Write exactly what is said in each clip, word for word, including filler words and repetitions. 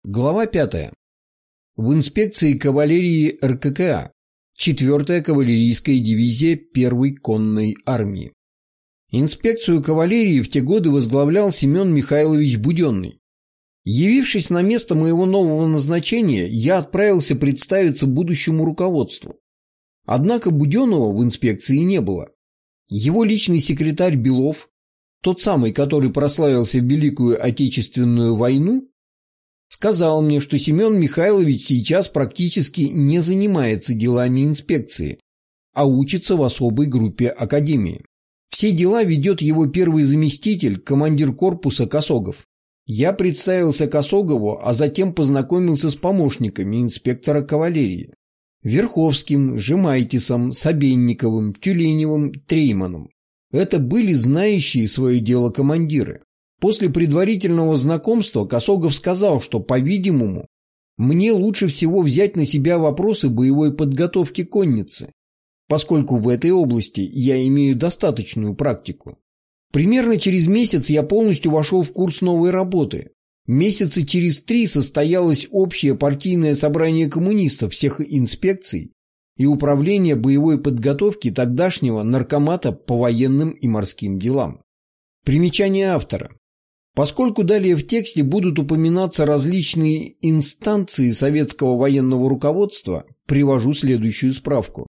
Глава пятая. В инспекции кавалерии эр ка ка а. четвёртая кавалерийская дивизия первой конной армии. Инспекцию кавалерии в те годы возглавлял Семен Михайлович Буденный. Явившись на место моего нового назначения, я отправился представиться будущему руководству. Однако Буденного в инспекции не было. Его личный секретарь Белов, тот самый, который прославился в Великую Отечественную войну, сказал мне, что Семен Михайлович сейчас практически не занимается делами инспекции, а учится в особой группе академии. Все дела ведет его первый заместитель, командир корпуса Косогов. Я представился Косогову, а затем познакомился с помощниками инспектора кавалерии: Верховским, Жемайтисом, Собенниковым, Тюленевым, Трейманом. Это были знающие свое дело командиры. После предварительного знакомства Косогов сказал, что, по-видимому, мне лучше всего взять на себя вопросы боевой подготовки конницы, поскольку в этой области я имею достаточную практику. Примерно через месяц я полностью вошел в курс новой работы. Месяца через три состоялось общее партийное собрание коммунистов всех инспекций и управления боевой подготовки тогдашнего наркомата по военным и морским делам. Примечание автора. Поскольку далее в тексте будут упоминаться различные инстанции советского военного руководства, привожу следующую справку.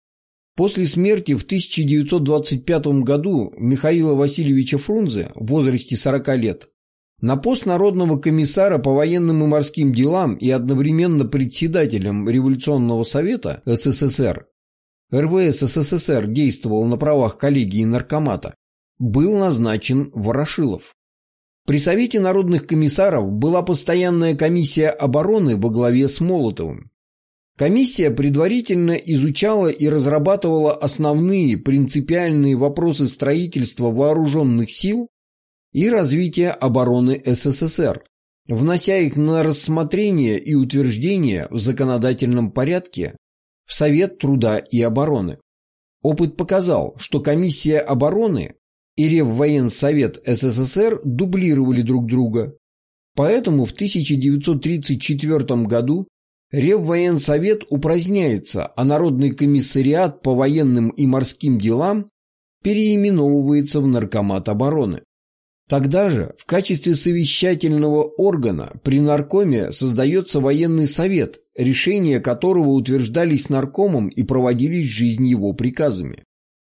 После смерти в тысяча девятьсот двадцать пятом году Михаила Васильевича Фрунзе в возрасте сорока лет на пост Народного комиссара по военным и морским делам и одновременно председателем Революционного совета эс эс эс эр, эр вэ эс эс эс эс эр действовал на правах коллегии наркомата, был назначен Ворошилов. При Совете народных комиссаров была постоянная комиссия обороны во главе с Молотовым. Комиссия предварительно изучала и разрабатывала основные принципиальные вопросы строительства вооруженных сил и развития обороны эс эс эс эр, внося их на рассмотрение и утверждение в законодательном порядке в Совет труда и обороны. Опыт показал, что комиссия обороны и Реввоенсовет эс эс эс эр дублировали друг друга. Поэтому в тысяча девятьсот тридцать четвёртом году Реввоенсовет упраздняется, а Народный комиссариат по военным и морским делам переименовывается в Наркомат обороны. Тогда же в качестве совещательного органа при Наркоме создается военный совет, решения которого утверждались Наркомом и проводились в жизнь его приказами.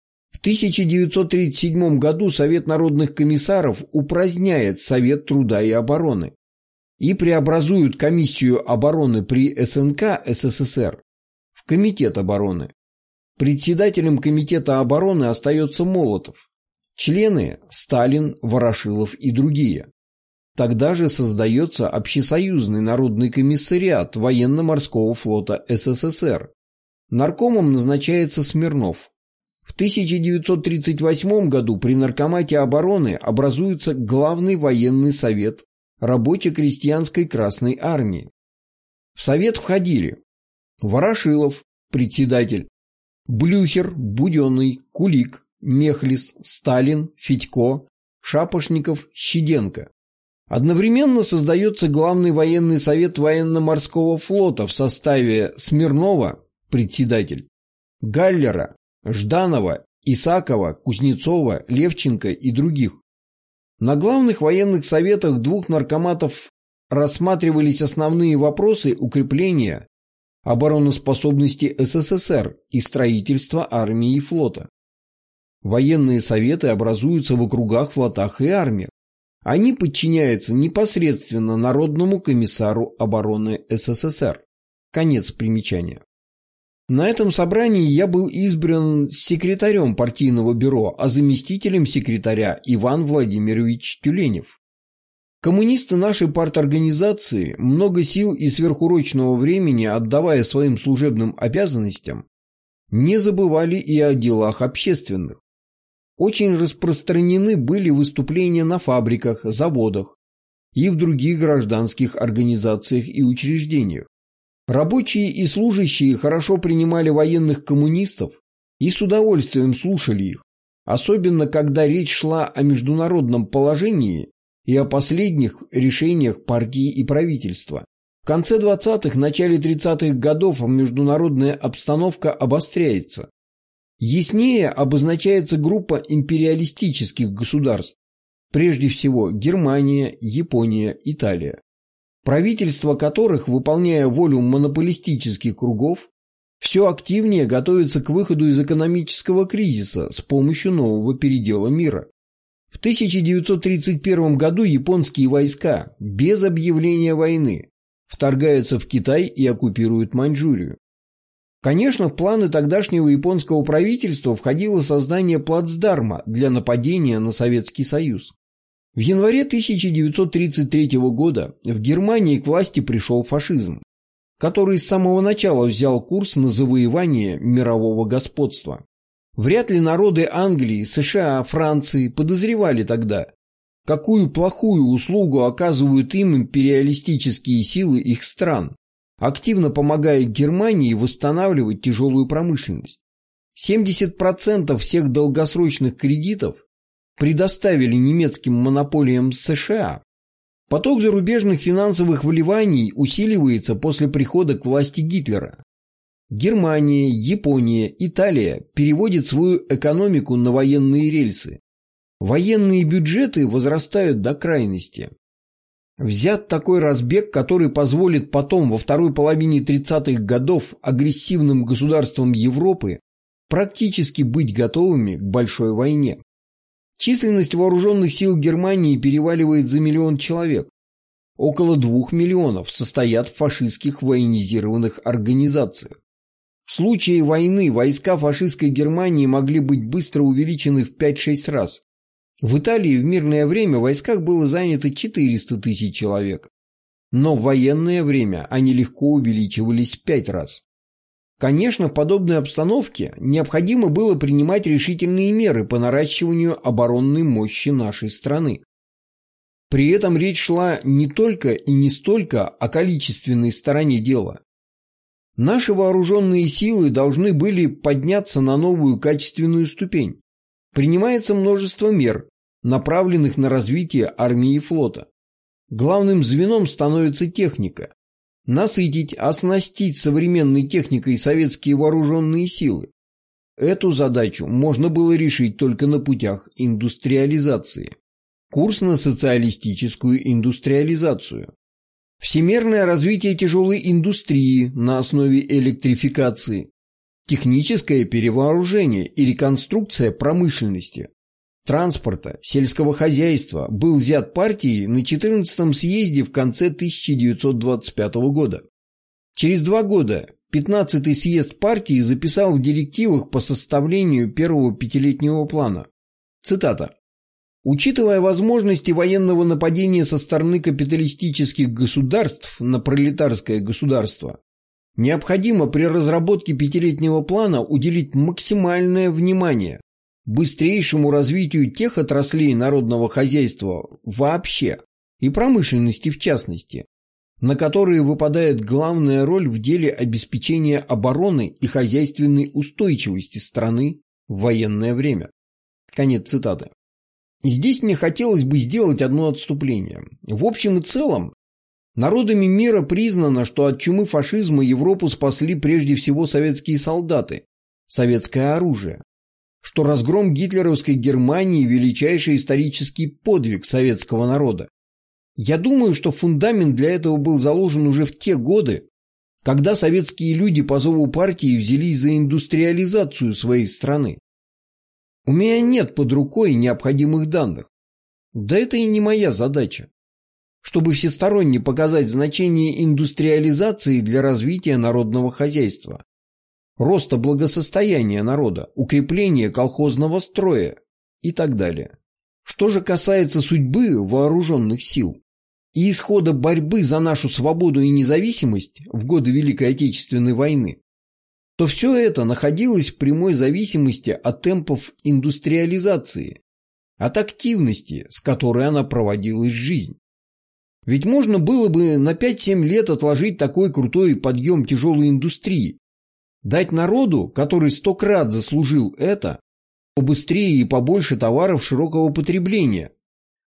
В тысяча девятьсот тридцать седьмом году Совет народных комиссаров упраздняет Совет труда и обороны и преобразует Комиссию обороны при эс эн ка эс эс эс эр в Комитет обороны. Председателем Комитета обороны остается Молотов. Члены – Сталин, Ворошилов и другие. Тогда же создается Общесоюзный народный комиссариат военно-морского флота эс эс эс эр. Наркомом назначается Смирнов. В тысяча девятьсот тридцать восьмом году при Наркомате обороны образуется Главный военный совет рабоче-крестьянской Красной армии. В совет входили Ворошилов, председатель, Блюхер, Буденный, Кулик, Мехлис, Сталин, Федько, Шапошников, Щеденко. Одновременно создается Главный военный совет военно-морского флота в составе Смирнова, председатель, Галлера, Жданова, Исакова, Кузнецова, Левченко и других. На главных военных советах двух наркоматов рассматривались основные вопросы укрепления обороноспособности эс эс эс эр и строительства армии и флота. Военные советы образуются в округах, флотах и армиях. Они подчиняются непосредственно Народному комиссару обороны эс эс эс эр. Конец примечания. На этом собрании я был избран секретарем партийного бюро, а заместителем секретаря Иван Владимирович Тюленев. Коммунисты нашей парторганизации, много сил и сверхурочного времени отдавая своим служебным обязанностям, не забывали и о делах общественных. Очень распространены были выступления на фабриках, заводах и в других гражданских организациях и учреждениях. Рабочие и служащие хорошо принимали военных коммунистов и с удовольствием слушали их, особенно когда речь шла о международном положении и о последних решениях партии и правительства. В конце двадцатых, начале тридцатых годов международная обстановка обостряется. Яснее обозначается группа империалистических государств, прежде всего Германия, Япония, Италия, правительства которых, выполняя волю монополистических кругов, все активнее готовятся к выходу из экономического кризиса с помощью нового передела мира. В тысяча девятьсот тридцать первом году японские войска без объявления войны вторгаются в Китай и оккупируют Маньчжурию. Конечно, в планы тогдашнего японского правительства входило создание плацдарма для нападения на Советский Союз. В январе тысяча девятьсот тридцать третьего года в Германии к власти пришел фашизм, который с самого начала взял курс на завоевание мирового господства. Вряд ли народы Англии, США, Франции подозревали тогда, какую плохую услугу оказывают им империалистические силы их стран, активно помогая Германии восстанавливать тяжелую промышленность. семьдесят процентов всех долгосрочных кредитов предоставили немецким монополиям США. Поток зарубежных финансовых вливаний усиливается после прихода к власти Гитлера. Германия, Япония, Италия переводят свою экономику на военные рельсы. Военные бюджеты возрастают до крайности. Взят такой разбег, который позволит потом во второй половине тридцатых годов агрессивным государствам Европы практически быть готовыми к большой войне. Численность вооруженных сил Германии переваливает за миллион человек. Около двух миллионов состоят в фашистских военизированных организациях. В случае войны войска фашистской Германии могли быть быстро увеличены в пять-шесть раз. В Италии в мирное время в войсках было занято четыреста тысяч человек, но в военное время они легко увеличивались в пять раз. Конечно, в подобной обстановке необходимо было принимать решительные меры по наращиванию оборонной мощи нашей страны. При этом речь шла не только и не столько о количественной стороне дела. Наши вооруженные силы должны были подняться на новую качественную ступень. Принимается множество мер, направленных на развитие армии и флота. Главным звеном становится техника. Насытить, оснастить современной техникой советские вооруженные силы. Эту задачу можно было решить только на путях индустриализации. Курс на социалистическую индустриализацию. Всемирное развитие тяжелой индустрии на основе электрификации. Техническое перевооружение и реконструкция промышленности, транспорта, сельского хозяйства был взят партией на четырнадцатом съезде в конце тысяча девятьсот двадцать пятого года. Через два года пятнадцатый съезд партии записал в директивах по составлению первого пятилетнего плана. Цитата. «Учитывая возможности военного нападения со стороны капиталистических государств на пролетарское государство, необходимо при разработке пятилетнего плана уделить максимальное внимание быстрейшему развитию тех отраслей народного хозяйства вообще и промышленности в частности, на которые выпадает главная роль в деле обеспечения обороны и хозяйственной устойчивости страны в военное время». Конец цитаты. Здесь мне хотелось бы сделать одно отступление. В общем и целом, народами мира признано, что от чумы фашизма Европу спасли прежде всего советские солдаты, советское оружие, что разгром гитлеровской Германии – величайший исторический подвиг советского народа. Я думаю, что фундамент для этого был заложен уже в те годы, когда советские люди по зову партии взялись за индустриализацию своей страны. У меня нет под рукой необходимых данных. Да это и не моя задача. Чтобы всесторонне показать значение индустриализации для развития народного хозяйства, роста благосостояния народа, укрепления колхозного строя и так далее. Что же касается судьбы вооруженных сил и исхода борьбы за нашу свободу и независимость в годы Великой Отечественной войны, то все это находилось в прямой зависимости от темпов индустриализации, от активности, с которой она проводилась в жизнь. Ведь можно было бы на пять-семь лет отложить такой крутой подъем тяжелой индустрии, дать народу, который сто крат заслужил это, побыстрее и побольше товаров широкого потребления,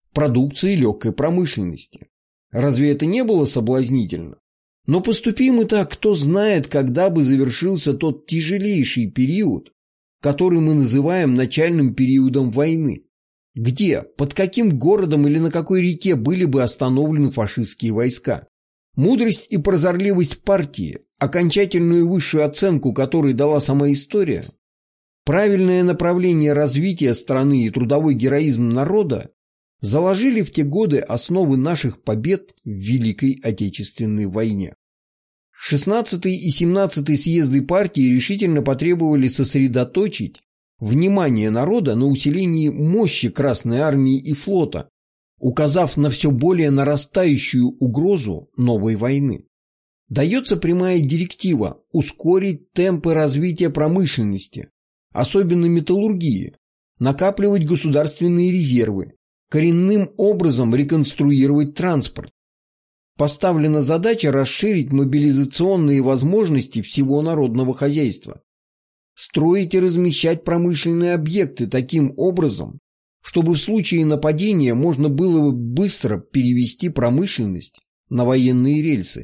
продукции легкой промышленности. Разве это не было соблазнительно? Но поступим мы так, кто знает, когда бы завершился тот тяжелейший период, который мы называем начальным периодом войны. Где, под каким городом или на какой реке были бы остановлены фашистские войска? Мудрость и прозорливость партии, окончательную высшую оценку которой дала сама история, правильное направление развития страны и трудовой героизм народа заложили в те годы основы наших побед в Великой Отечественной войне. шестнадцатый и семнадцатый съезды партии решительно потребовали сосредоточить внимание народа на усилении мощи Красной армии и флота, указав на все более нарастающую угрозу новой войны. Дается прямая директива ускорить темпы развития промышленности, особенно металлургии, накапливать государственные резервы, коренным образом реконструировать транспорт. Поставлена задача расширить мобилизационные возможности всего народного хозяйства, строить и размещать промышленные объекты таким образом, чтобы в случае нападения можно было бы быстро перевести промышленность на военные рельсы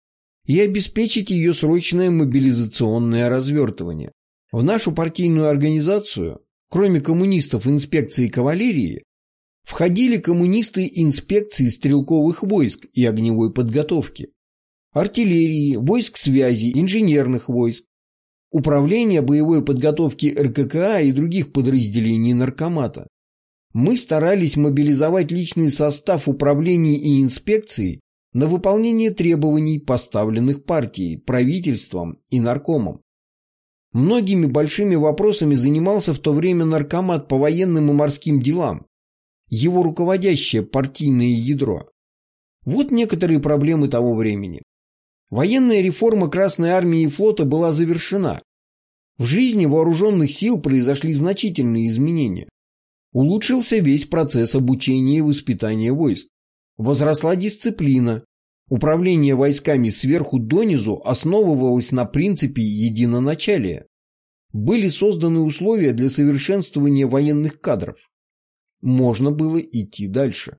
и обеспечить ее срочное мобилизационное развертывание. В нашу партийную организацию, кроме коммунистов инспекции кавалерии, входили коммунисты инспекции стрелковых войск и огневой подготовки, артиллерии, войск связи, инженерных войск, управления боевой подготовки эр ка ка а и других подразделений наркомата. Мы старались мобилизовать личный состав управлений и инспекций на выполнение требований, поставленных партией, правительством и наркомом. Многими большими вопросами занимался в то время наркомат по военным и морским делам, его руководящее партийное ядро. Вот некоторые проблемы того времени. Военная реформа Красной армии и флота была завершена. В жизни вооруженных сил произошли значительные изменения. Улучшился весь процесс обучения и воспитания войск. Возросла дисциплина. Управление войсками сверху донизу основывалось на принципе единоначалия. Были созданы условия для совершенствования военных кадров. Можно было идти дальше.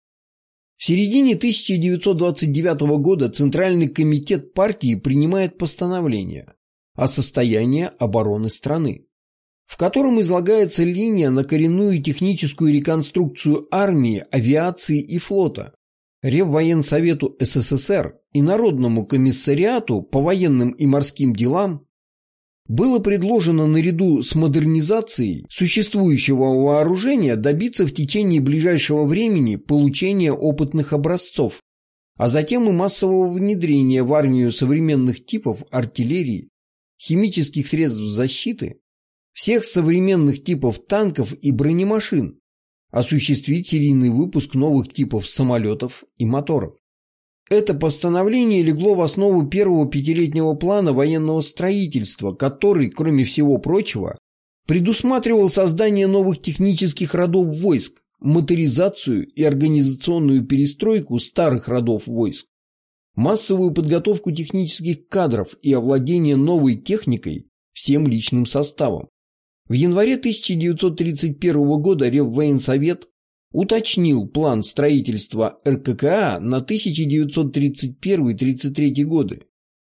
В середине тысяча девятьсот двадцать девятого года Центральный комитет партии принимает постановление о состоянии обороны страны, в котором излагается линия на коренную техническую реконструкцию армии, авиации и флота, Реввоенсовету эс эс эс эр и Народному комиссариату по военным и морским делам. Было предложено наряду с модернизацией существующего вооружения добиться в течение ближайшего времени получения опытных образцов, а затем и массового внедрения в армию современных типов артиллерии, химических средств защиты, всех современных типов танков и бронемашин, осуществить серийный выпуск новых типов самолетов и моторов. Это постановление легло в основу первого пятилетнего плана военного строительства, который, кроме всего прочего, предусматривал создание новых технических родов войск, моторизацию и организационную перестройку старых родов войск, массовую подготовку технических кадров и овладение новой техникой всем личным составом. В январе тысяча девятьсот тридцать первого года Реввоенсовет уточнил план строительства эр ка ка а на тысяча девятьсот тридцать первый — тридцать третий годы,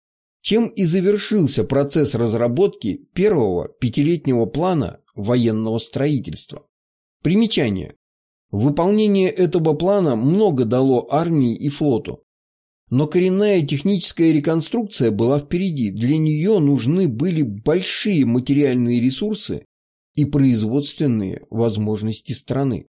чем и завершился процесс разработки первого пятилетнего плана военного строительства. Примечание. Выполнение этого плана много дало армии и флоту, но коренная техническая реконструкция была впереди, для нее нужны были большие материальные ресурсы и производственные возможности страны.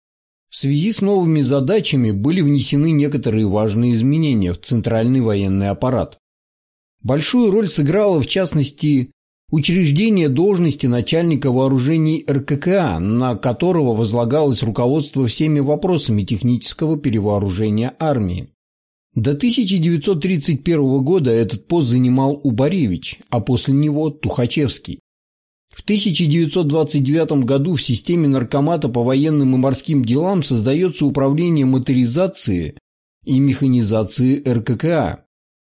В связи с новыми задачами были внесены некоторые важные изменения в центральный военный аппарат. Большую роль сыграло, в частности, учреждение должности начальника вооружений эр ка ка а, на которого возлагалось руководство всеми вопросами технического перевооружения армии. До тысяча девятьсот тридцать первого года этот пост занимал Убаревич, а после него Тухачевский. В тысяча девятьсот двадцать девятом году в системе Наркомата по военным и морским делам создается управление моторизации и механизации эр ка ка а.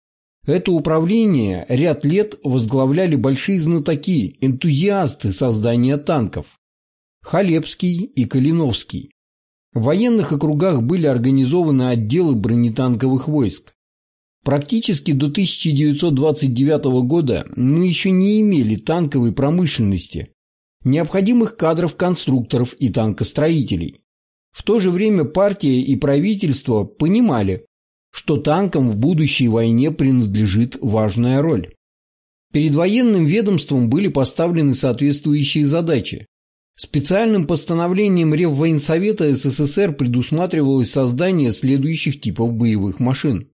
Это управление ряд лет возглавляли большие знатоки, энтузиасты создания танков – Халепский и Калиновский. В военных округах были организованы отделы бронетанковых войск. Практически до тысяча девятьсот двадцать девятого года мы еще не имели танковой промышленности, необходимых кадров-конструкторов и танкостроителей. В то же время партия и правительство понимали, что танкам в будущей войне принадлежит важная роль. Перед военным ведомством были поставлены соответствующие задачи. Специальным постановлением Реввоенсовета СССР предусматривалось создание следующих типов боевых машин: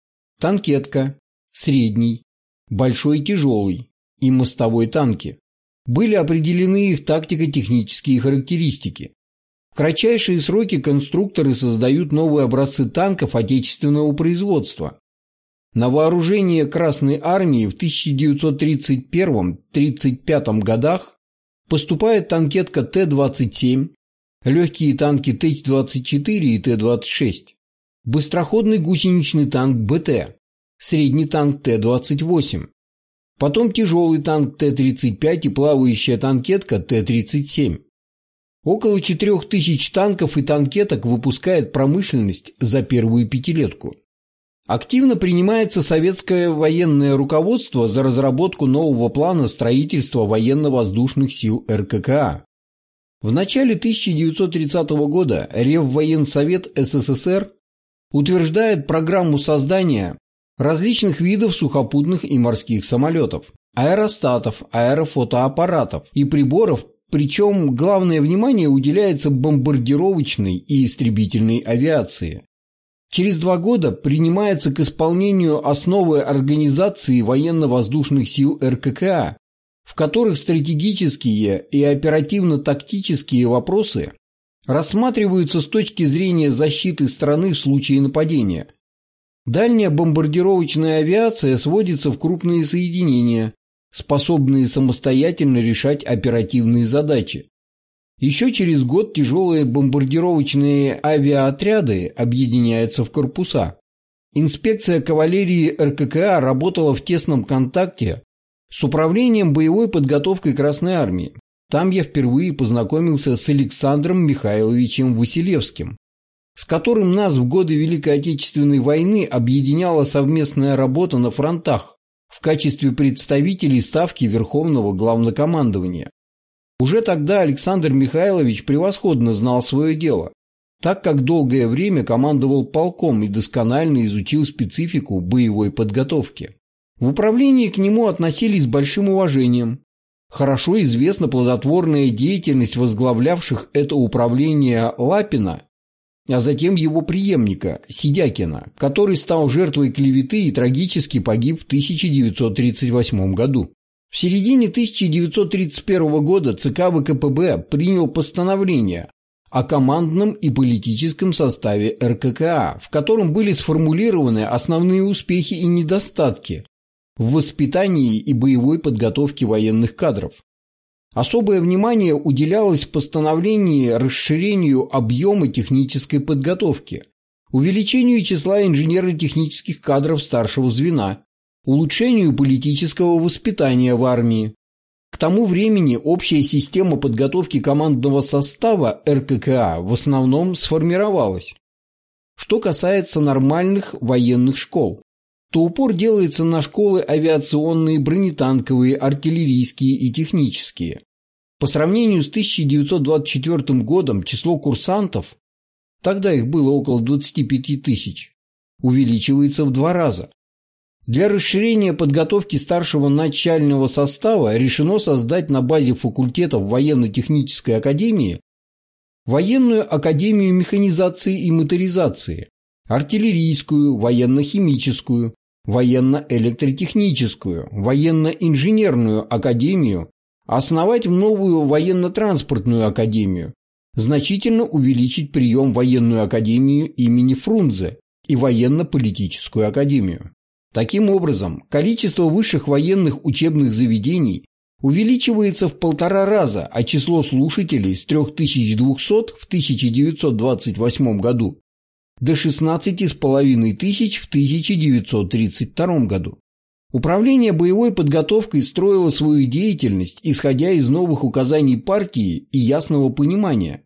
танкетка, средний, большой и тяжелый и мостовой танки. Были определены их тактико-технические характеристики. В кратчайшие сроки конструкторы создают новые образцы танков отечественного производства. На вооружение Красной Армии в тысяча девятьсот тридцать первом — тридцать пятом годах поступает танкетка Т двадцать семь, легкие танки Т двадцать четыре и Т двадцать шесть, быстроходный гусеничный танк БТ, средний танк Т двадцать восемь, потом тяжелый танк Т тридцать пять и плавающая танкетка Т тридцать семь. Около четырех тысяч танков и танкеток выпускает промышленность за первую пятилетку. Активно принимается советское военное руководство за разработку нового плана строительства военно-воздушных сил Эр Ка Ка А. В начале тысяча девятьсот тридцатого года Реввоенсовет Эс Эс Эс Эр утверждает программу создания различных видов сухопутных и морских самолетов, аэростатов, аэрофотоаппаратов и приборов, причем главное внимание уделяется бомбардировочной и истребительной авиации. Через два года принимается к исполнению основы организации военно-воздушных сил Эр Ка Ка А, в которых стратегические и оперативно-тактические вопросы рассматриваются с точки зрения защиты страны в случае нападения. Дальняя бомбардировочная авиация сводится в крупные соединения, способные самостоятельно решать оперативные задачи. Еще через год тяжелые бомбардировочные авиаотряды объединяются в корпуса. Инспекция кавалерии Эр Ка Ка А работала в тесном контакте с Управлением боевой подготовкой Красной Армии. Там я впервые познакомился с Александром Михайловичем Василевским, с которым нас в годы Великой Отечественной войны объединяла совместная работа на фронтах в качестве представителей Ставки Верховного Главнокомандования. Уже тогда Александр Михайлович превосходно знал свое дело, так как долгое время командовал полком и досконально изучил специфику боевой подготовки. В управлении к нему относились с большим уважением. Хорошо известна плодотворная деятельность возглавлявших это управление Лапина, а затем его преемника Сидякина, который стал жертвой клеветы и трагически погиб в тысяча девятьсот тридцать восьмом году. В середине тысяча девятьсот тридцать первого года ЦК Вэ Ка Пэ Бэ принял постановление о командном и политическом составе Эр Ка Ка А, в котором были сформулированы основные успехи и недостатки в воспитании и боевой подготовке военных кадров. Особое внимание уделялось в постановлении расширению объема технической подготовки, увеличению числа инженерно-технических кадров старшего звена, улучшению политического воспитания в армии. К тому времени общая система подготовки командного состава Эр Ка Ка А в основном сформировалась. Что касается нормальных военных школ, то упор делается на школы авиационные, бронетанковые, артиллерийские и технические. По сравнению с тысяча девятьсот двадцать четвёртым годом число курсантов, тогда их было около двадцати пяти тысяч, увеличивается в два раза. Для расширения подготовки старшего начального состава решено создать на базе факультетов военно-технической академии военную академию механизации и моторизации, артиллерийскую, военно-химическую, военно-электротехническую, военно-инженерную академию, основать новую военно-транспортную академию, значительно увеличить прием в военную академию имени Фрунзе и военно-политическую академию. Таким образом, количество высших военных учебных заведений увеличивается в полтора раза, а число слушателей с трёх тысяч двухсот в тысяча девятьсот двадцать восьмом году до шестнадцати с половиной тысяч в тысяча девятьсот тридцать втором году. Управление боевой подготовкой строило свою деятельность, исходя из новых указаний партии и ясного понимания,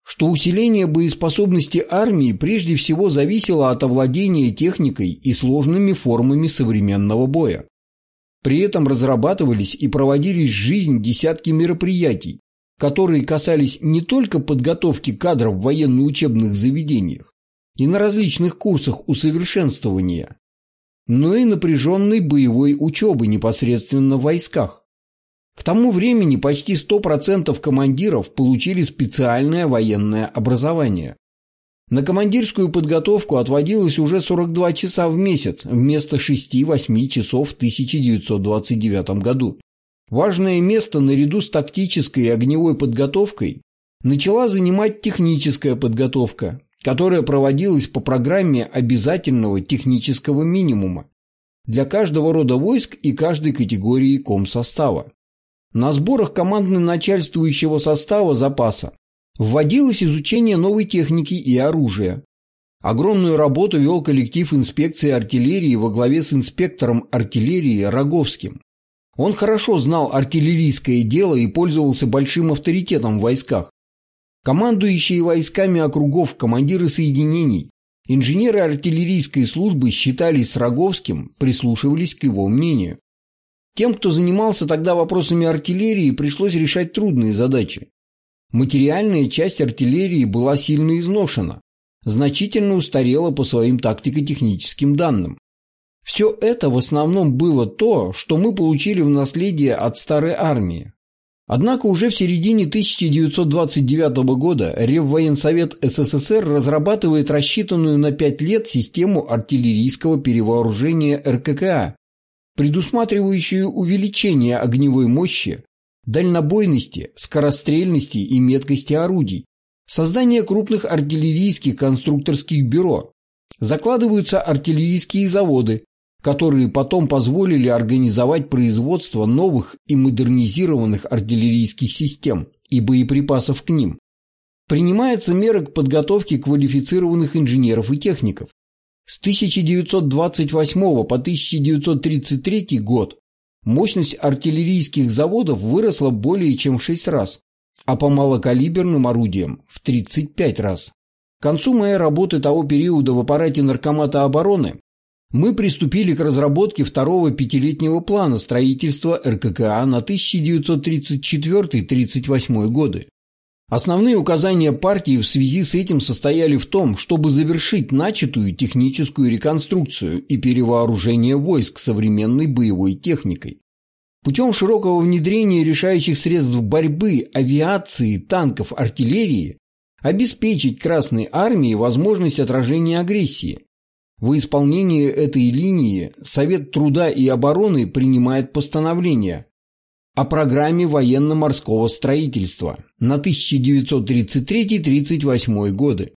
что усиление боеспособности армии прежде всего зависело от овладения техникой и сложными формами современного боя. При этом разрабатывались и проводились в жизнь десятки мероприятий, которые касались не только подготовки кадров в военно-учебных заведениях и на различных курсах усовершенствования, но и напряженной боевой учебы непосредственно в войсках. К тому времени почти сто процентов командиров получили специальное военное образование. На командирскую подготовку отводилось уже сорок два часа в месяц вместо шести-восьми часов в тысяча девятьсот двадцать девятом году. Важное место наряду с тактической и огневой подготовкой начала занимать техническая подготовка, которая проводилась по программе обязательного технического минимума для каждого рода войск и каждой категории комсостава. На сборах командно-начальствующего состава запаса вводилось изучение новой техники и оружия. Огромную работу вел коллектив инспекции артиллерии во главе с инспектором артиллерии Роговским. Он хорошо знал артиллерийское дело и пользовался большим авторитетом в войсках. Командующие войсками округов, командиры соединений, инженеры артиллерийской службы считались с Роговским, прислушивались к его мнению. Тем, кто занимался тогда вопросами артиллерии, пришлось решать трудные задачи. Материальная часть артиллерии была сильно изношена, значительно устарела по своим тактико-техническим данным. Все это в основном было то, что мы получили в наследие от старой армии. Однако уже в середине тысяча девятьсот двадцать девятого года Реввоенсовет СССР разрабатывает рассчитанную на пять лет систему артиллерийского перевооружения эр ка ка а, предусматривающую увеличение огневой мощи, дальнобойности, скорострельности и меткости орудий, создание крупных артиллерийских конструкторских бюро. Закладываются артиллерийские заводы, которые потом позволили организовать производство новых и модернизированных артиллерийских систем и боеприпасов к ним. Принимаются меры к подготовке квалифицированных инженеров и техников. С тысяча девятьсот двадцать восьмого по тысяча девятьсот тридцать третий год мощность артиллерийских заводов выросла более чем в шесть раз, а по малокалиберным орудиям – в тридцать пять раз. К концу моей работы того периода в аппарате Наркомата обороны мы приступили к разработке второго пятилетнего плана строительства эр ка ка а на тысяча девятьсот тридцать четвёртый — тридцать восьмой годы. Основные указания партии в связи с этим состояли в том, чтобы завершить начатую техническую реконструкцию и перевооружение войск современной боевой техникой. Путем широкого внедрения решающих средств борьбы, авиации, танков, артиллерии обеспечить Красной армии возможность отражения агрессии. Во исполнение этой линии Совет труда и обороны принимает постановление о программе военно-морского строительства на тысяча девятьсот тридцать третий — тридцать восьмой годы,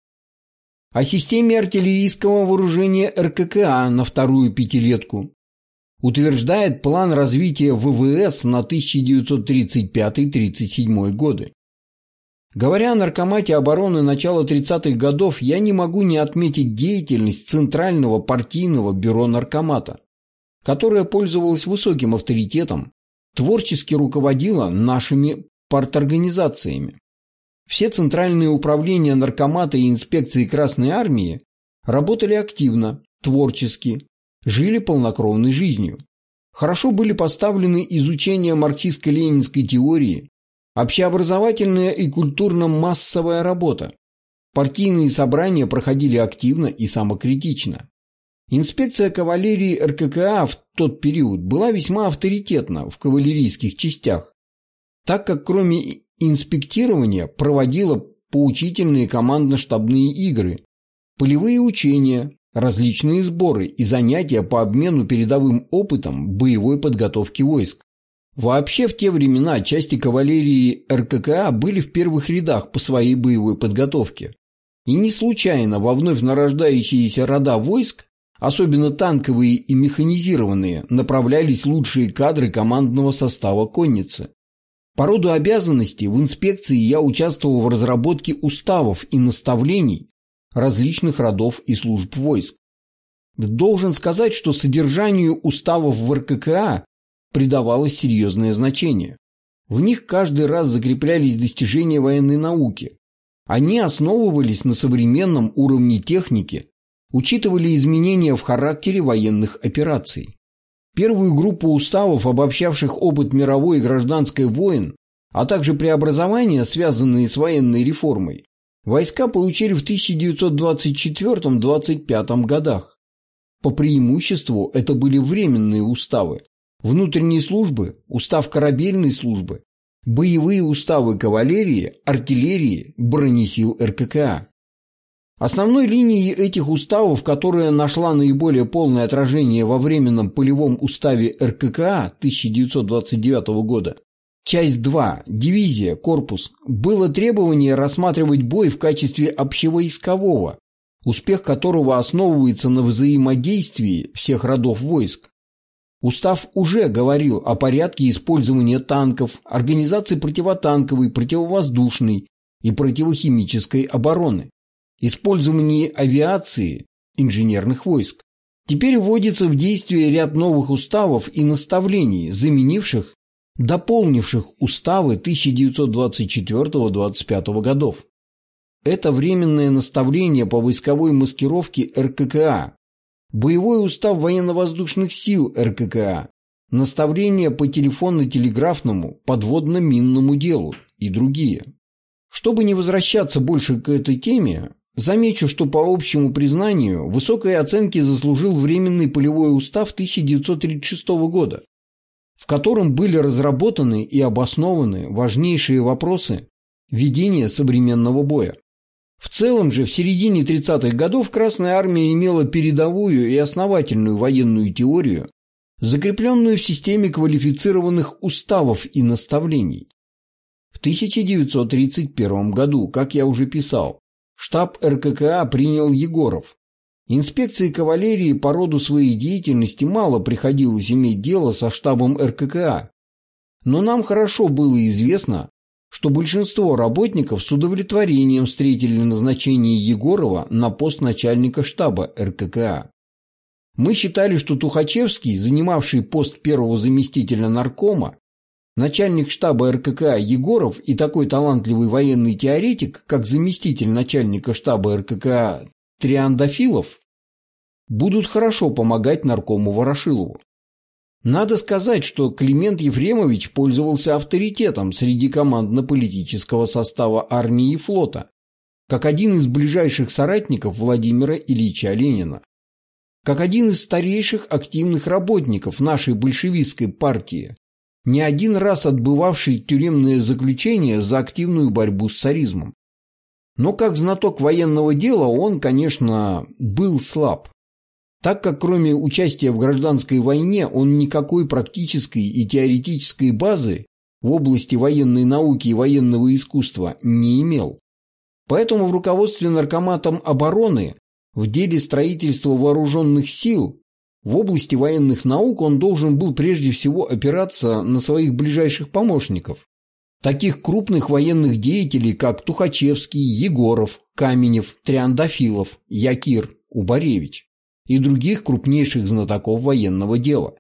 о системе артиллерийского вооружения эр ка ка а на вторую пятилетку, утверждает план развития вэ вэ эс на тысяча девятьсот тридцать пятый — тридцать седьмой годы. Говоря о Наркомате обороны начала тридцатых годов, я не могу не отметить деятельность Центрального партийного бюро Наркомата, которое пользовалось высоким авторитетом, творчески руководила нашими парторганизациями. Все центральные управления Наркомата и инспекции Красной армии работали активно, творчески, жили полнокровной жизнью. Хорошо были поставлены изучение марксистско-ленинской теории, общеобразовательная и культурно-массовая работа. Партийные собрания проходили активно и самокритично. Инспекция кавалерии эр ка ка а в тот период была весьма авторитетна в кавалерийских частях, так как кроме инспектирования проводила поучительные командно-штабные игры, полевые учения, различные сборы и занятия по обмену передовым опытом боевой подготовки войск. Вообще в те времена части кавалерии эр ка ка а были в первых рядах по своей боевой подготовке. И не случайно во вновь нарождающиеся рода войск, особенно танковые и механизированные, направлялись лучшие кадры командного состава конницы. По роду обязанностей в инспекции я участвовал в разработке уставов и наставлений различных родов и служб войск. Должен сказать, что содержанию уставов в эр ка ка а придавалось серьезное значение. В них каждый раз закреплялись достижения военной науки, Они основывались на современном уровне техники, учитывали изменения в характере военных операций. Первую группу уставов, обобщавших опыт мировой и гражданской войн, а также преобразования, связанные с военной реформой, войска получили в тысяча девятьсот двадцать четвёртом — двадцать пятом годах. По преимуществу это были временные уставы, внутренние службы, устав корабельной службы, боевые уставы кавалерии, артиллерии, бронесил эр ка ка а. Основной линией этих уставов, которая нашла наиболее полное отражение во временном полевом уставе эр ка ка а тысяча девятьсот двадцать девятого года, часть два, дивизия, корпус, было требование рассматривать бой в качестве общевойскового, успех которого основывается на взаимодействии всех родов войск. Устав уже говорил о порядке использования танков, организации противотанковой, противовоздушной и противохимической обороны, использовании авиации, инженерных войск. Теперь вводится в действие ряд новых уставов и наставлений, заменивших, дополнивших уставы тысяча девятьсот двадцать четвёртого — двадцать пятого годов. Это временное наставление по войсковой маскировке эр ка ка а, боевой устав военно-воздушных сил эр ка ка а, наставление по телефонно-телеграфному, подводно-минному делу и другие. Чтобы не возвращаться больше к этой теме, замечу, что по общему признанию высокой оценки заслужил Временный полевой устав тысяча девятьсот тридцать шестого года, в котором были разработаны и обоснованы важнейшие вопросы ведения современного боя. В целом же в середине тридцатых годов Красная Армия имела передовую и основательную военную теорию, закрепленную в системе квалифицированных уставов и наставлений. В тысяча девятьсот тридцать первом году, как я уже писал, штаб эр ка ка а принял Егоров. Инспекции кавалерии по роду своей деятельности мало приходилось иметь дело со штабом эр ка ка а, но нам хорошо было известно, что большинство работников с удовлетворением встретили назначение Егорова на пост начальника штаба эр ка ка а. Мы считали, что Тухачевский, занимавший пост первого заместителя наркома, начальник штаба эр ка ка а Егоров и такой талантливый военный теоретик, как заместитель начальника штаба эр ка ка а Триандафилов, будут хорошо помогать наркому Ворошилову. Надо сказать, что Климент Ефремович пользовался авторитетом среди командно-политического состава армии и флота, как один из ближайших соратников Владимира Ильича Ленина, как один из старейших активных работников нашей большевистской партии, не один раз отбывавший тюремное заключение за активную борьбу с царизмом. Но как знаток военного дела он, конечно, был слаб, так как кроме участия в гражданской войне он никакой практической и теоретической базы в области военной науки и военного искусства не имел. Поэтому в руководстве Наркоматом обороны в деле строительства вооруженных сил в области военных наук он должен был прежде всего опираться на своих ближайших помощников, таких крупных военных деятелей, как Тухачевский, Егоров, Каменев, Триандафилов, Якир, Убаревич и других крупнейших знатоков военного дела.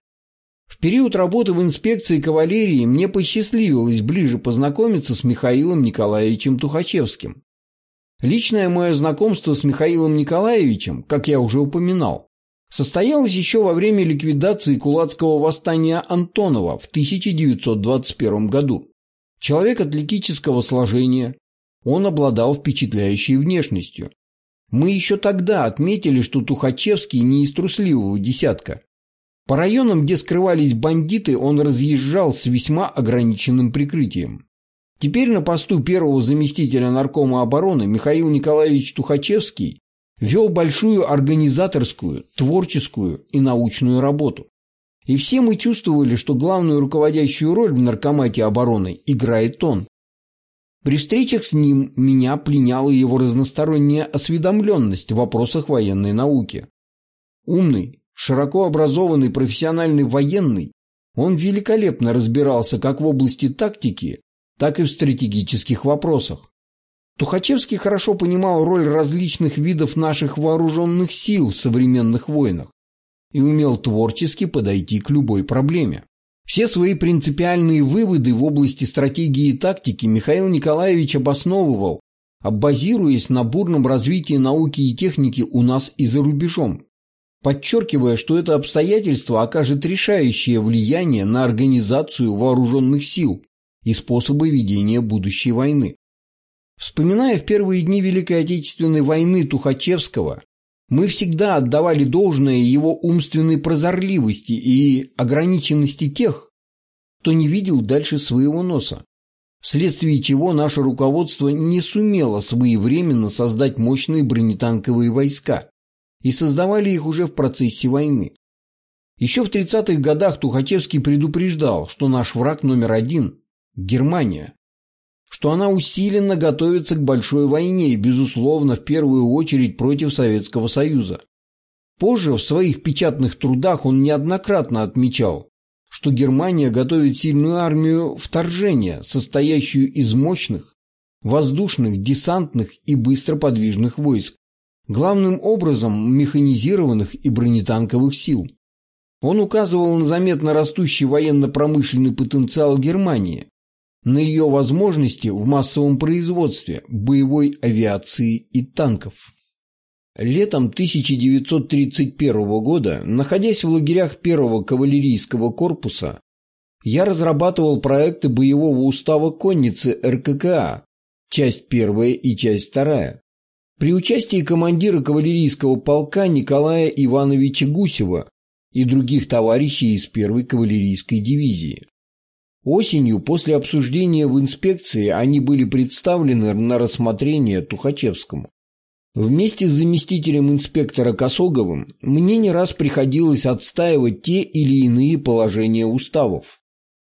В период работы в инспекции кавалерии мне посчастливилось ближе познакомиться с Михаилом Николаевичем Тухачевским. Личное мое знакомство с Михаилом Николаевичем, как я уже упоминал, состоялось еще во время ликвидации кулацкого восстания Антонова в тысяча девятьсот двадцать первом году. Человек атлетического сложения, он обладал впечатляющей внешностью. Мы еще тогда отметили, что Тухачевский не из трусливого десятка. По районам, где скрывались бандиты, он разъезжал с весьма ограниченным прикрытием. Теперь на посту первого заместителя наркома обороны Михаил Николаевич Тухачевский вел большую организаторскую, творческую и научную работу. И все мы чувствовали, что главную руководящую роль в наркомате обороны играет он. При встречах с ним меня пленяла его разносторонняя осведомленность в вопросах военной науки. Умный, широко образованный профессиональный военный, он великолепно разбирался как в области тактики, так и в стратегических вопросах. Тухачевский хорошо понимал роль различных видов наших вооруженных сил в современных войнах и умел творчески подойти к любой проблеме. Все свои принципиальные выводы в области стратегии и тактики Михаил Николаевич обосновывал а базируясь на бурном развитии науки и техники у нас и за рубежом, подчеркивая, что это обстоятельство окажет решающее влияние на организацию вооруженных сил и способы ведения будущей войны. Вспоминая в первые дни Великой Отечественной войны Тухачевского, мы всегда отдавали должное его умственной прозорливости и ограниченности тех, кто не видел дальше своего носа, вследствие чего наше руководство не сумело своевременно создать мощные бронетанковые войска, и создавали их уже в процессе войны. Еще в тридцатых годах Тухачевский предупреждал, что наш враг номер один – Германия, что она усиленно готовится к большой войне и, безусловно, в первую очередь против Советского Союза. Позже в своих печатных трудах он неоднократно отмечал, что Германия готовит сильную армию вторжения, состоящую из мощных, воздушных, десантных и быстроподвижных войск, главным образом механизированных и бронетанковых сил. Он указывал на заметно растущий военно-промышленный потенциал Германии, на ее возможности в массовом производстве, боевой авиации и танков. Летом тысяча девятьсот тридцать первого года, находясь в лагерях первого кавалерийского корпуса, я разрабатывал проекты боевого устава конницы эр ка ка а, часть первая и часть вторая, при участии командира кавалерийского полка Николая Ивановича Гусева и других товарищей из первой кавалерийской дивизии. Осенью, после обсуждения в инспекции, они были представлены на рассмотрение Тухачевскому. Вместе с заместителем инспектора Косоговым мне не раз приходилось отстаивать те или иные положения уставов.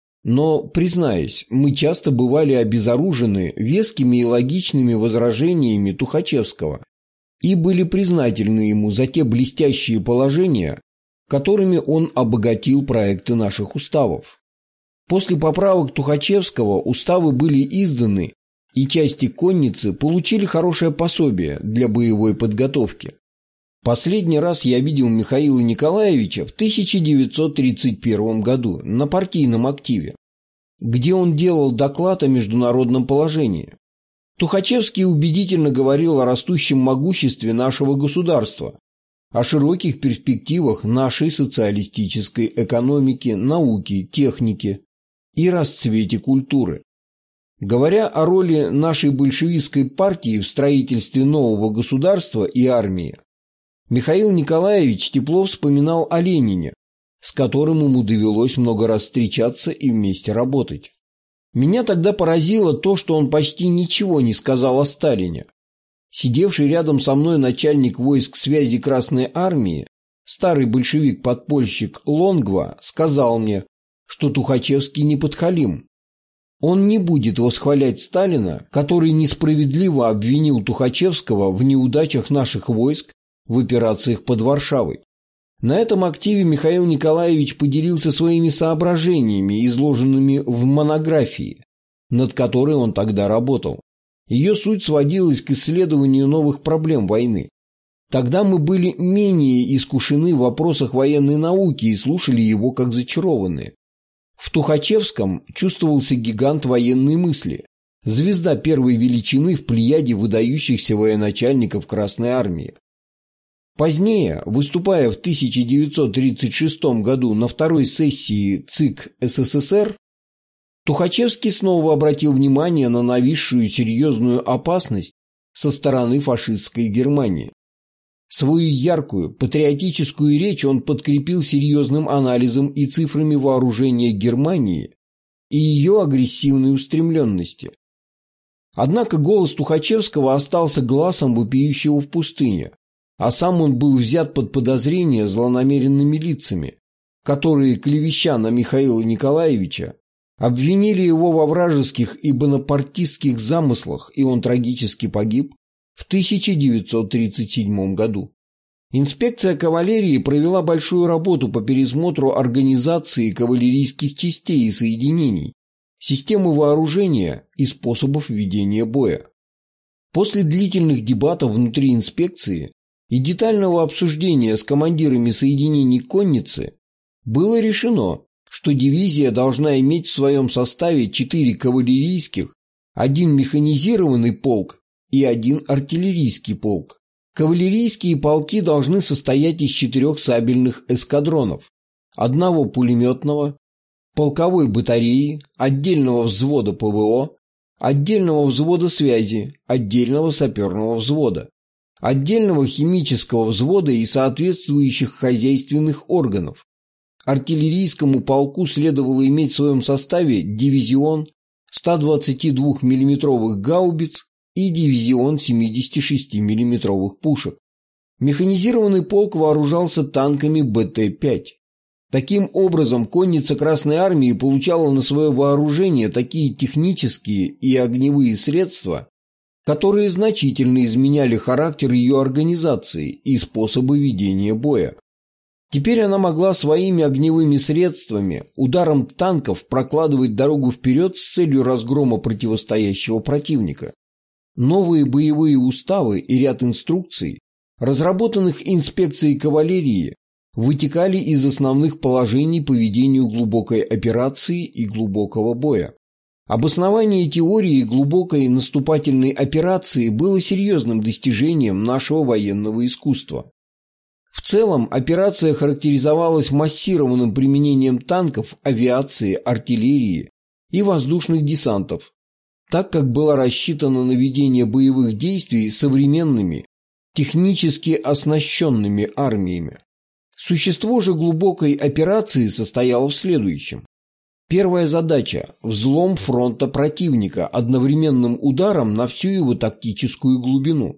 Но, признаюсь, мы часто бывали обезоружены вескими и логичными возражениями Тухачевского и были признательны ему за те блестящие положения, которыми он обогатил проекты наших уставов. После поправок Тухачевского уставы были изданы, и части конницы получили хорошее пособие для боевой подготовки. Последний раз я видел Михаила Николаевича в тысяча девятьсот тридцать первом году на партийном активе, где он делал доклад о международном положении. Тухачевский убедительно говорил о растущем могуществе нашего государства, о широких перспективах нашей социалистической экономики, науки, техники и расцвете культуры. Говоря о роли нашей большевистской партии в строительстве нового государства и армии, Михаил Николаевич тепло вспоминал о Ленине, с которым ему довелось много раз встречаться и вместе работать. Меня тогда поразило то, что он почти ничего не сказал о Сталине. Сидевший рядом со мной начальник войск связи Красной Армии, старый большевик-подпольщик Лонгва, сказал мне, что Тухачевский неподхалим. Он не будет восхвалять Сталина, который несправедливо обвинил Тухачевского в неудачах наших войск в операциях под Варшавой. На этом активе Михаил Николаевич поделился своими соображениями, изложенными в монографии, над которой он тогда работал. Ее суть сводилась к исследованию новых проблем войны. Тогда мы были менее искушены в вопросах военной науки и слушали его как зачарованные. В Тухачевском чувствовался гигант военной мысли, звезда первой величины в плеяде выдающихся военачальников Красной Армии. Позднее, выступая в тысяча девятьсот тридцать шестом году на второй сессии ЦИК эс эс эс эр, Тухачевский снова обратил внимание на нависшую серьезную опасность со стороны фашистской Германии. Свою яркую, патриотическую речь он подкрепил серьезным анализом и цифрами вооружения Германии и ее агрессивной устремленности. Однако голос Тухачевского остался гласом вопиющего в пустыне, а сам он был взят под подозрение злонамеренными лицами, которые, клевеща на Михаила Николаевича, обвинили его во вражеских и бонапартистских замыслах, и он трагически погиб в тысяча девятьсот тридцать седьмом году. Инспекция кавалерии провела большую работу по пересмотру организации кавалерийских частей и соединений, системы вооружения и способов ведения боя. После длительных дебатов внутри инспекции и детального обсуждения с командирами соединений конницы было решено, что дивизия должна иметь в своем составе четыре кавалерийских, один механизированный полк и один артиллерийский полк. Кавалерийские полки должны состоять из четырех сабельных эскадронов, одного пулеметного, полковой батареи, отдельного взвода ПВО, отдельного взвода связи, отдельного саперного взвода, отдельного химического взвода и соответствующих хозяйственных органов. Артиллерийскому полку следовало иметь в своем составе дивизион ста двадцати двух миллиметровых гаубиц и дивизион семидесяти шести миллиметровых пушек. Механизированный полк вооружался танками Бэ Тэ пять. Таким образом, конница Красной Армии получала на свое вооружение такие технические и огневые средства, которые значительно изменяли характер ее организации и способы ведения боя. Теперь она могла своими огневыми средствами, ударом танков прокладывать дорогу вперед с целью разгрома противостоящего противника. Новые боевые уставы и ряд инструкций, разработанных инспекцией кавалерии, вытекали из основных положений по ведению глубокой операции и глубокого боя. Обоснование теории глубокой наступательной операции было серьезным достижением нашего военного искусства. В целом, операция характеризовалась массированным применением танков, авиации, артиллерии и воздушных десантов, так как была рассчитана на ведение боевых действий современными, технически оснащенными армиями. Существо же глубокой операции состояло в следующем. Первая задача – взлом фронта противника одновременным ударом на всю его тактическую глубину.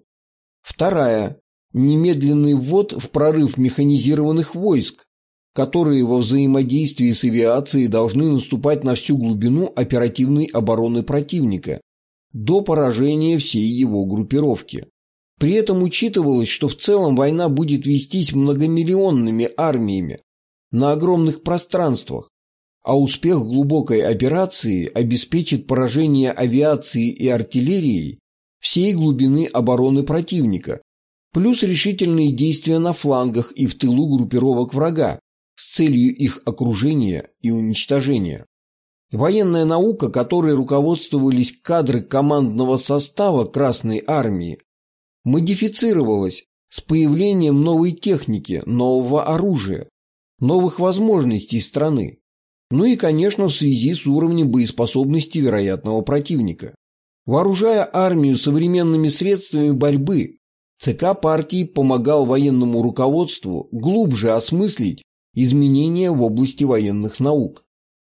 Вторая – немедленный ввод в прорыв механизированных войск, которые во взаимодействии с авиацией должны наступать на всю глубину оперативной обороны противника до поражения всей его группировки. При этом учитывалось, что в целом война будет вестись многомиллионными армиями на огромных пространствах, а успех глубокой операции обеспечит поражение авиации и артиллерии всей глубины обороны противника, плюс решительные действия на флангах и в тылу группировок врага с целью их окружения и уничтожения. Военная наука, которой руководствовались кадры командного состава Красной Армии, модифицировалась с появлением новой техники, нового оружия, новых возможностей страны, ну и, конечно, в связи с уровнем боеспособности вероятного противника. Вооружая армию современными средствами борьбы, ЦК партии помогал военному руководству глубже осмыслить изменения в области военных наук.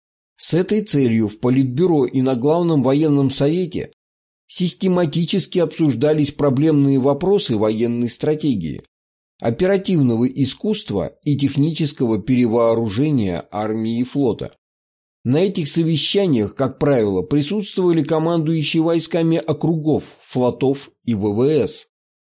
С этой целью в Политбюро и на Главном военном совете систематически обсуждались проблемные вопросы военной стратегии, оперативного искусства и технического перевооружения армии и флота. На этих совещаниях, как правило, присутствовали командующие войсками округов, флотов и вэ вэ эс.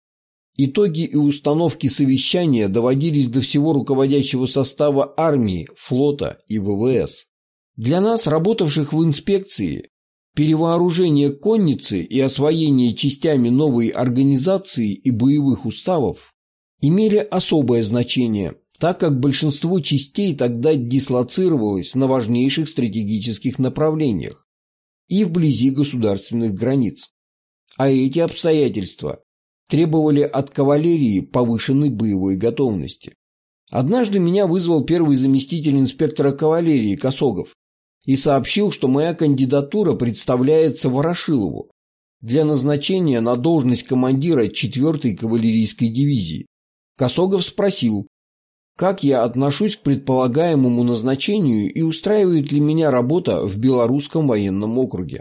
Итоги и установки совещания доводились до всего руководящего состава армии, флота и вэ вэ эс. Для нас, работавших в инспекции, перевооружение конницы и освоение частями новой организации и боевых уставов имели особое значение, так как большинство частей тогда дислоцировалось на важнейших стратегических направлениях и вблизи государственных границ. А эти обстоятельства требовали от кавалерии повышенной боевой готовности. Однажды меня вызвал первый заместитель инспектора кавалерии Косогов и сообщил, что моя кандидатура представляется Ворошилову для назначения на должность командира четвёртой кавалерийской дивизии. Косогов спросил, как я отношусь к предполагаемому назначению и устраивает ли меня работа в Белорусском военном округе.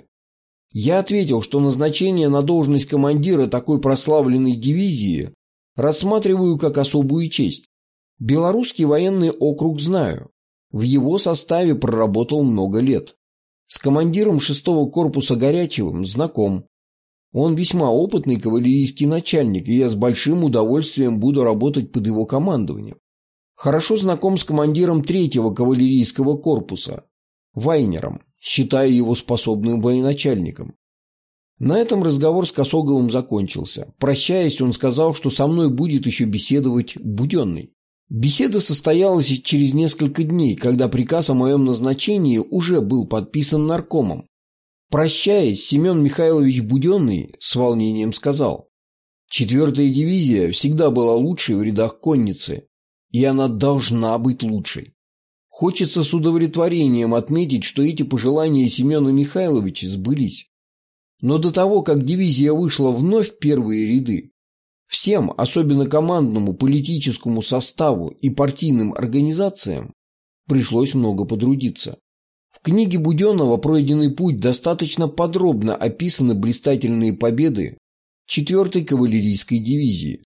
Я ответил, что назначение на должность командира такой прославленной дивизии рассматриваю как особую честь. Белорусский военный округ знаю. В его составе проработал много лет. С командиром шестого корпуса Горячевым знаком. Он весьма опытный кавалерийский начальник, и я с большим удовольствием буду работать под его командованием. Хорошо знаком с командиром третьего кавалерийского корпуса, Вайнером, считая его способным военачальником. На этом разговор с Косоговым закончился. Прощаясь, он сказал, что со мной будет еще беседовать Буденный. Беседа состоялась через несколько дней, когда приказ о моем назначении уже был подписан наркомом. Прощаясь, Семен Михайлович Буденный с волнением сказал: «Четвертая дивизия всегда была лучшей в рядах конницы, и она должна быть лучшей». Хочется с удовлетворением отметить, что эти пожелания Семена Михайловича сбылись. Но до того, как дивизия вышла вновь в первые ряды, всем, особенно командному политическому составу и партийным организациям, пришлось много потрудиться. В книге Буденного «Пройденный путь» достаточно подробно описаны блистательные победы четвёртой кавалерийской дивизии.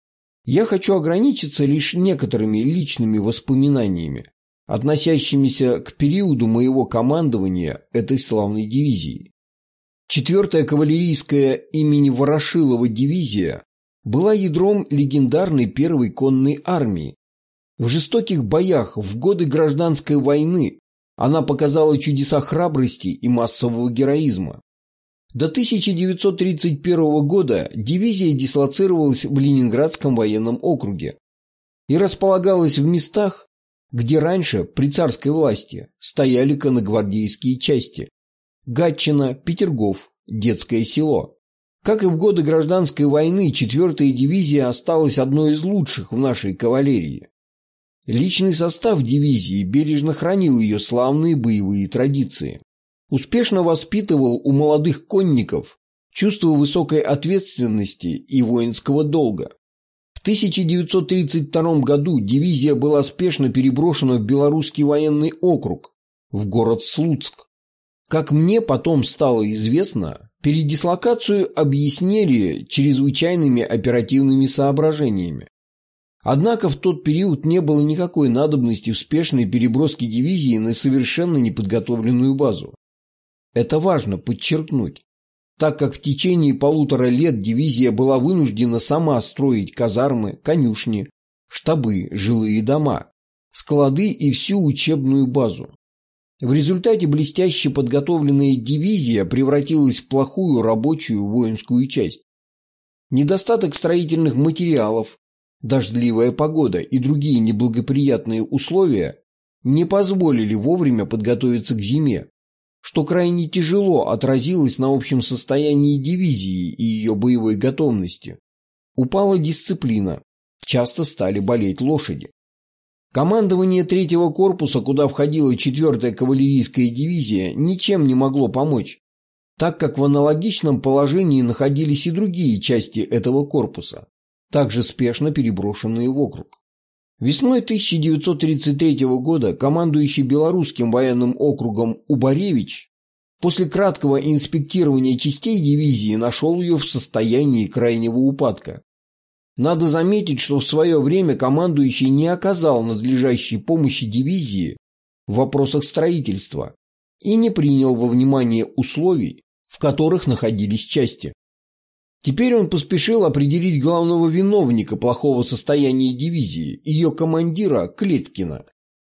Я хочу ограничиться лишь некоторыми личными воспоминаниями, относящимися к периоду моего командования этой славной дивизией. четвёртая кавалерийская имени Ворошилова дивизия была ядром легендарной первой конной армии. В жестоких боях в годы гражданской войны она показала чудеса храбрости и массового героизма. До тысяча девятьсот тридцать первого года дивизия дислоцировалась в Ленинградском военном округе и располагалась в местах, где раньше при царской власти стояли конногвардейские части: Гатчина, Петергоф, Детское село. Как и в годы гражданской войны, четвёртая дивизия осталась одной из лучших в нашей кавалерии. Личный состав дивизии бережно хранил ее славные боевые традиции. Успешно воспитывал у молодых конников чувство высокой ответственности и воинского долга. В тысяча девятьсот тридцать втором году дивизия была спешно переброшена в Белорусский военный округ, в город Слуцк. Как мне потом стало известно, передислокацию объяснили чрезвычайными оперативными соображениями. Однако в тот период не было никакой надобности в спешной переброске дивизии на совершенно неподготовленную базу. Это важно подчеркнуть, так как в течение полутора лет дивизия была вынуждена сама строить казармы, конюшни, штабы, жилые дома, склады и всю учебную базу. В результате блестяще подготовленная дивизия превратилась в плохую рабочую воинскую часть. Недостаток строительных материалов, дождливая погода и другие неблагоприятные условия не позволили вовремя подготовиться к зиме, что крайне тяжело отразилось на общем состоянии дивизии и ее боевой готовности. Упала дисциплина, часто стали болеть лошади. Командование третьего корпуса, куда входила четвёртая кавалерийская дивизия, ничем не могло помочь, так как в аналогичном положении находились и другие части этого корпуса, также спешно переброшенные в округ. Весной тысяча девятьсот тридцать третьего года командующий Белорусским военным округом Убаревич после краткого инспектирования частей дивизии нашел ее в состоянии крайнего упадка. Надо заметить, что в свое время командующий не оказал надлежащей помощи дивизии в вопросах строительства и не принял во внимание условий, в которых находились части. Теперь он поспешил определить главного виновника плохого состояния дивизии, ее командира Клеткина.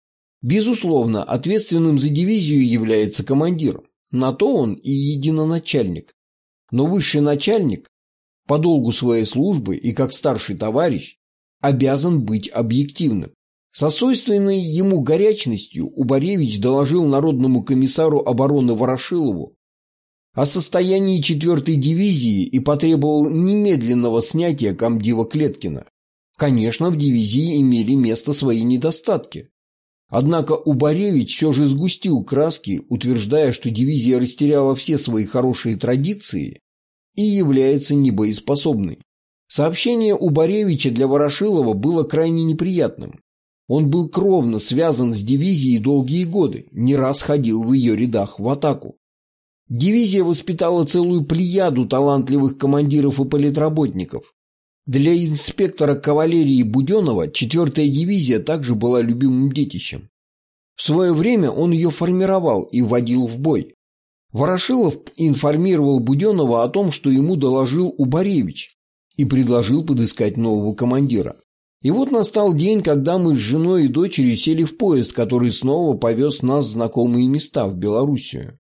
Безусловно, ответственным за дивизию является командир, на то он и единоначальник. Но высший начальник по долгу своей службы и как старший товарищ обязан быть объективным. Со свойственной ему горячностью Убаревич доложил народному комиссару обороны Ворошилову о состоянии четвёртой дивизии и потребовал немедленного снятия комдива Клеткина. Конечно, в дивизии имели место свои недостатки. Однако Убаревич все же сгустил краски, утверждая, что дивизия растеряла все свои хорошие традиции и является небоеспособной. Сообщение Убаревича для Ворошилова было крайне неприятным. Он был кровно связан с дивизией долгие годы, не раз ходил в ее рядах в атаку. Дивизия воспитала целую плеяду талантливых командиров и политработников. Для инспектора кавалерии Буденного четвёртая дивизия также была любимым детищем. В свое время он ее формировал и вводил в бой. Ворошилов информировал Буденного о том, что ему доложил Убаревич, и предложил подыскать нового командира. И вот настал день, когда мы с женой и дочерью сели в поезд, который снова повез нас в знакомые места, в Белоруссию.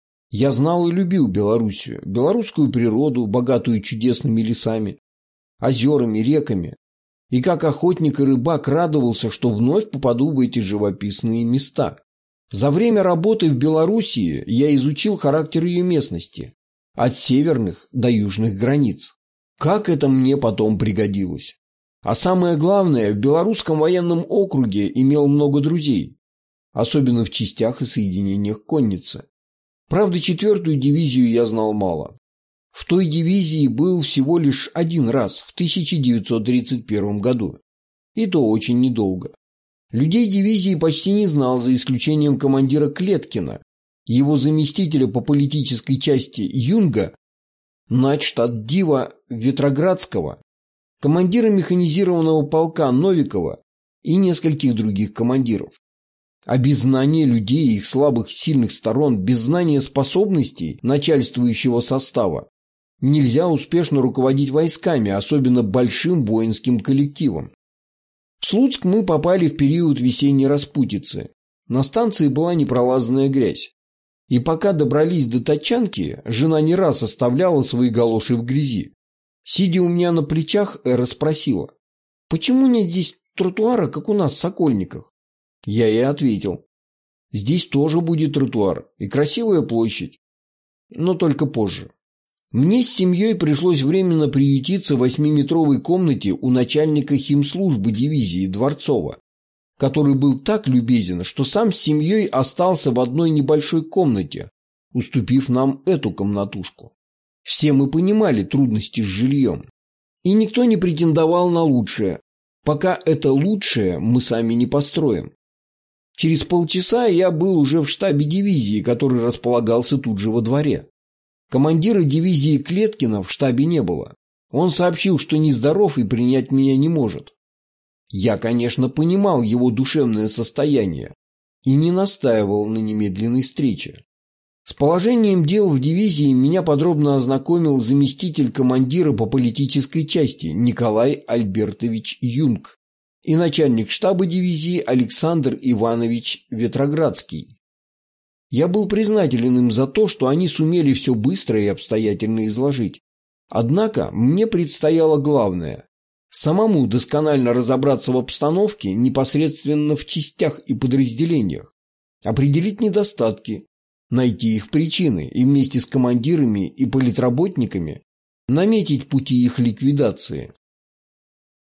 Я знал и любил Белоруссию, белорусскую природу, богатую чудесными лесами, озерами, реками, и как охотник и рыбак радовался, что вновь попаду в эти живописные места. За время работы в Белоруссии я изучил характер ее местности, от северных до южных границ. Как это мне потом пригодилось. А самое главное, в Белорусском военном округе имел много друзей, особенно в частях и соединениях конницы. Правда, четвертую дивизию я знал мало. В той дивизии был всего лишь один раз, в тысяча девятьсот тридцать первом году. И то очень недолго. Людей дивизии почти не знал, за исключением командира Клеткина, его заместителя по политической части Юнга, начштадтдива Ветроградского, командира механизированного полка Новикова и нескольких других командиров. А без знания людей и их слабых сильных сторон, без знания способностей начальствующего состава, нельзя успешно руководить войсками, особенно большим воинским коллективом. В Слуцк мы попали в период весенней распутицы. На станции была непролазная грязь. И пока добрались до Тачанки, жена не раз оставляла свои галоши в грязи. Сидя у меня на плечах, Эра спросила: «Почему нет здесь тротуара, как у нас в Сокольниках?» Я ей ответил: «Здесь тоже будет тротуар и красивая площадь, но только позже». Мне с семьей пришлось временно приютиться в восьмиметровой комнате у начальника химслужбы дивизии Дворцова, который был так любезен, что сам с семьей остался в одной небольшой комнате, уступив нам эту комнатушку. Все мы понимали трудности с жильем, и никто не претендовал на лучшее, пока это лучшее мы сами не построим. Через полчаса я был уже в штабе дивизии, который располагался тут же во дворе. Командира дивизии Клеткина в штабе не было. Он сообщил, что нездоров и принять меня не может. Я, конечно, понимал его душевное состояние и не настаивал на немедленной встрече. С положением дел в дивизии меня подробно ознакомил заместитель командира по политической части Николай Альбертович Юнг и начальник штаба дивизии Александр Иванович Ветроградский. Я был признателен им за то, что они сумели все быстро и обстоятельно изложить. Однако мне предстояло главное – самому досконально разобраться в обстановке непосредственно в частях и подразделениях, определить недостатки, найти их причины и вместе с командирами и политработниками наметить пути их ликвидации.